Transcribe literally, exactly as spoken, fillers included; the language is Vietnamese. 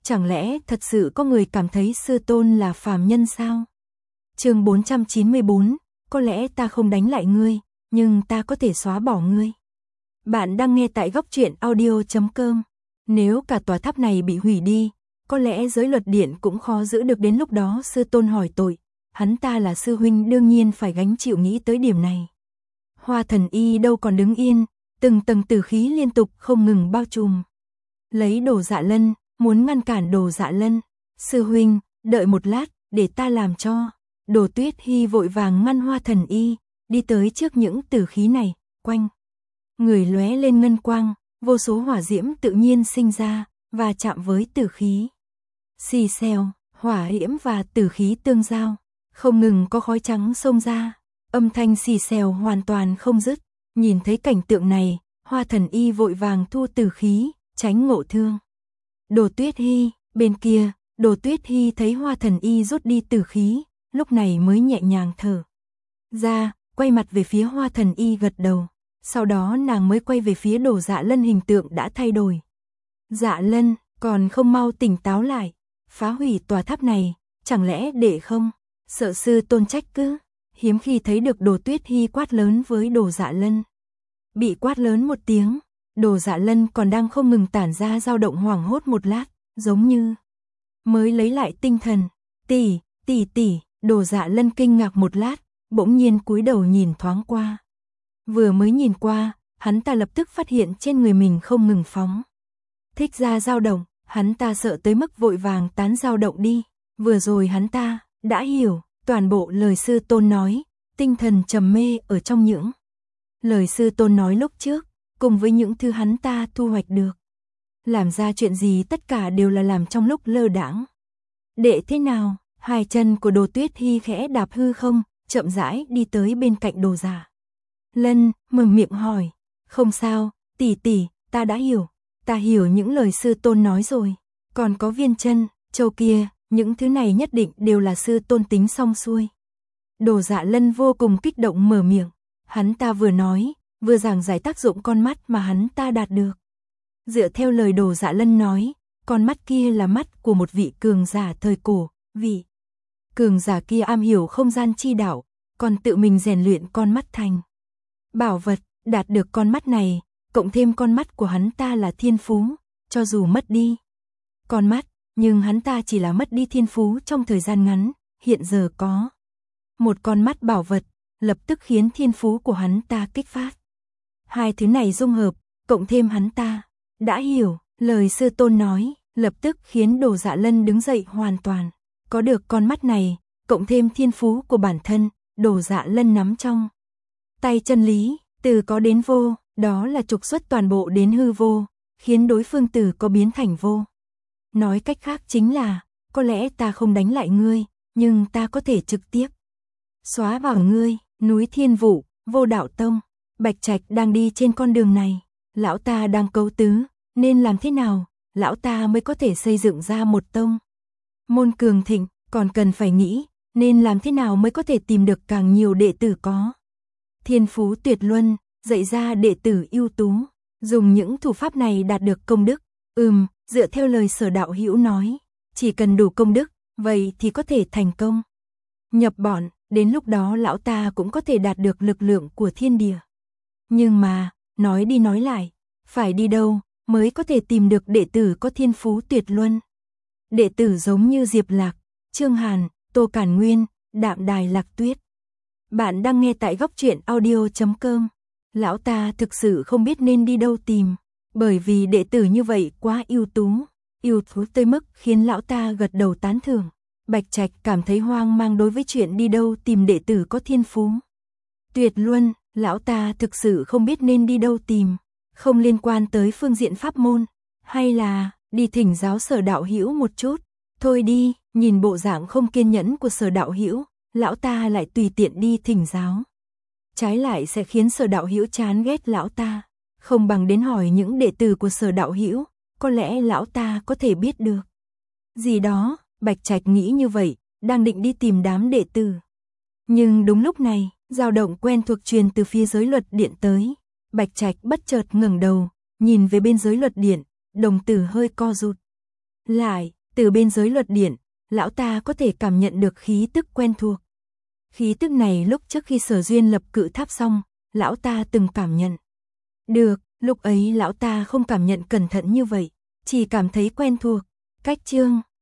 Chẳng lẽ thật sự có người cảm thấy sư tôn là phàm nhân sao? Chương bốn trăm chín mươi bốn, có lẽ ta không đánh lại ngươi, nhưng ta có thể xóa bỏ ngươi. Bạn đang nghe tại góc truyện audio chấm com. Nếu cả tòa tháp này bị hủy đi, có lẽ giới luật điện cũng khó giữ được, đến lúc đó sư tôn hỏi tội, hắn ta là sư huynh đương nhiên phải gánh chịu, nghĩ tới điểm này. Hoa Thần Y đâu còn đứng yên, từng tầng tử khí liên tục không ngừng bao trùm. Lấy Đồ Dạ Lân, muốn ngăn cản Đồ Dạ Lân. Sư huynh, đợi một lát, để ta làm cho. Đồ Tuyết Hy vội vàng ngăn Hoa Thần Y, đi tới trước những tử khí này, quanh người lóe lên ngân quang, vô số hỏa diễm tự nhiên sinh ra, và chạm với tử khí. Xì xèo, hỏa diễm và tử khí tương giao, không ngừng có khói trắng xông ra, âm thanh xì xèo hoàn toàn không dứt. Nhìn thấy cảnh tượng này, Hoa Thần Y vội vàng thu tử khí, tránh ngộ thương. Đồ Tuyết Hy, bên kia, Đồ Tuyết Hy thấy Hoa Thần Y rút đi tử khí, lúc này mới nhẹ nhàng thở ra, quay mặt về phía Hoa Thần Y gật đầu. Sau đó nàng mới quay về phía Đồ Dạ Lân, hình tượng đã thay đổi. Dạ Lân, còn không mau tỉnh táo lại, phá hủy tòa tháp này, chẳng lẽ để không sợ sư tôn trách cứ? Hiếm khi thấy được Đồ Tuyết Hy quát lớn với Đồ Dạ Lân. Bị quát lớn một tiếng, Đồ Dạ Lân còn đang không ngừng tản ra dao động, hoảng hốt một lát, giống như mới lấy lại tinh thần. Tỷ, tỷ tỷ, Đồ Dạ Lân kinh ngạc một lát, bỗng nhiên cúi đầu nhìn thoáng qua. Vừa mới nhìn qua, hắn ta lập tức phát hiện trên người mình không ngừng phóng thích ra dao động, hắn ta sợ tới mức vội vàng tán dao động đi. Vừa rồi hắn ta đã hiểu toàn bộ lời sư tôn nói, tinh thần trầm mê ở trong những lời sư tôn nói lúc trước, cùng với những thứ hắn ta thu hoạch được. Làm ra chuyện gì tất cả đều là làm trong lúc lơ đãng. Đệ thế nào? Hai chân của Đồ Tuyết Hy khẽ đạp hư không, chậm rãi đi tới bên cạnh Đồ Dạ Lân, mở miệng hỏi. Không sao, tỷ tỷ, ta đã hiểu. Ta hiểu những lời sư tôn nói rồi. Còn có viên chân, châu kia, những thứ này nhất định đều là sư tôn tính xong xuôi. Đồ Dạ Lân vô cùng kích động mở miệng. Hắn ta vừa nói, vừa giảng giải tác dụng con mắt mà hắn ta đạt được. Dựa theo lời Đồ Dạ Lân nói, con mắt kia là mắt của một vị cường giả thời cổ. Vị cường giả kia am hiểu không gian chi đạo, còn tự mình rèn luyện con mắt thành bảo vật. Đạt được con mắt này, cộng thêm con mắt của hắn ta là thiên phú, cho dù mất đi con mắt, nhưng hắn ta chỉ là mất đi thiên phú trong thời gian ngắn, hiện giờ có một con mắt bảo vật, lập tức khiến thiên phú của hắn ta kích phát. Hai thứ này dung hợp, cộng thêm hắn ta đã hiểu lời sư tôn nói, lập tức khiến Đồ Dạ Lân đứng dậy hoàn toàn. Có được con mắt này, cộng thêm thiên phú của bản thân, Đồ Dạ Lân nắm trong tay chân lý, từ có đến vô, đó là trục xuất toàn bộ đến hư vô, khiến đối phương từ có biến thành vô. Nói cách khác chính là, có lẽ ta không đánh lại ngươi, nhưng ta có thể trực tiếp xóa vào ngươi. Núi Thiên Vũ, Vô Đạo Tông, Bạch Trạch đang đi trên con đường này. Lão ta đang cấu tứ, nên làm thế nào, lão ta mới có thể xây dựng ra một tông môn cường thịnh, còn cần phải nghĩ, nên làm thế nào mới có thể tìm được càng nhiều đệ tử có thiên phú tuyệt luân, dạy ra đệ tử ưu tú, dùng những thủ pháp này đạt được công đức. Ừm, dựa theo lời Sở đạo hữu nói, chỉ cần đủ công đức, vậy thì có thể thành công nhập bọn, đến lúc đó lão ta cũng có thể đạt được lực lượng của thiên địa. Nhưng mà, nói đi nói lại, phải đi đâu mới có thể tìm được đệ tử có thiên phú tuyệt luân? Đệ tử giống như Diệp Lạc, Trương Hàn, Tô Cản Nguyên, Đạm Đài Lạc Tuyết. Bạn đang nghe tại góc truyện audio chấm com. Lão ta thực sự không biết nên đi đâu tìm, bởi vì đệ tử như vậy quá ưu tú, ưu tú tới mức khiến lão ta gật đầu tán thưởng. Bạch Trạch cảm thấy hoang mang đối với chuyện đi đâu tìm đệ tử có thiên phú tuyệt luân, lão ta thực sự không biết nên đi đâu tìm, không liên quan tới phương diện pháp môn, hay là đi thỉnh giáo Sở đạo hữu một chút. Thôi đi, nhìn bộ dạng không kiên nhẫn của Sở đạo hữu, lão ta lại tùy tiện đi thỉnh giáo, trái lại sẽ khiến Sở đạo hữu chán ghét lão ta. Không bằng đến hỏi những đệ tử của Sở đạo hữu, có lẽ lão ta có thể biết được gì đó. Bạch Trạch nghĩ như vậy, đang định đi tìm đám đệ tử. Nhưng đúng lúc này, dao động quen thuộc truyền từ phía giới luật điện tới. Bạch Trạch bất chợt ngẩng đầu, nhìn về bên giới luật điện, đồng tử hơi co rụt Lại, từ bên giới luật điện, lão ta có thể cảm nhận được khí tức quen thuộc. Khí tức này lúc trước khi Sở Duyên lập cự tháp xong, lão ta từng cảm nhận. Được, lúc ấy lão ta không cảm nhận cẩn thận như vậy, chỉ cảm thấy quen thuộc. Cách chương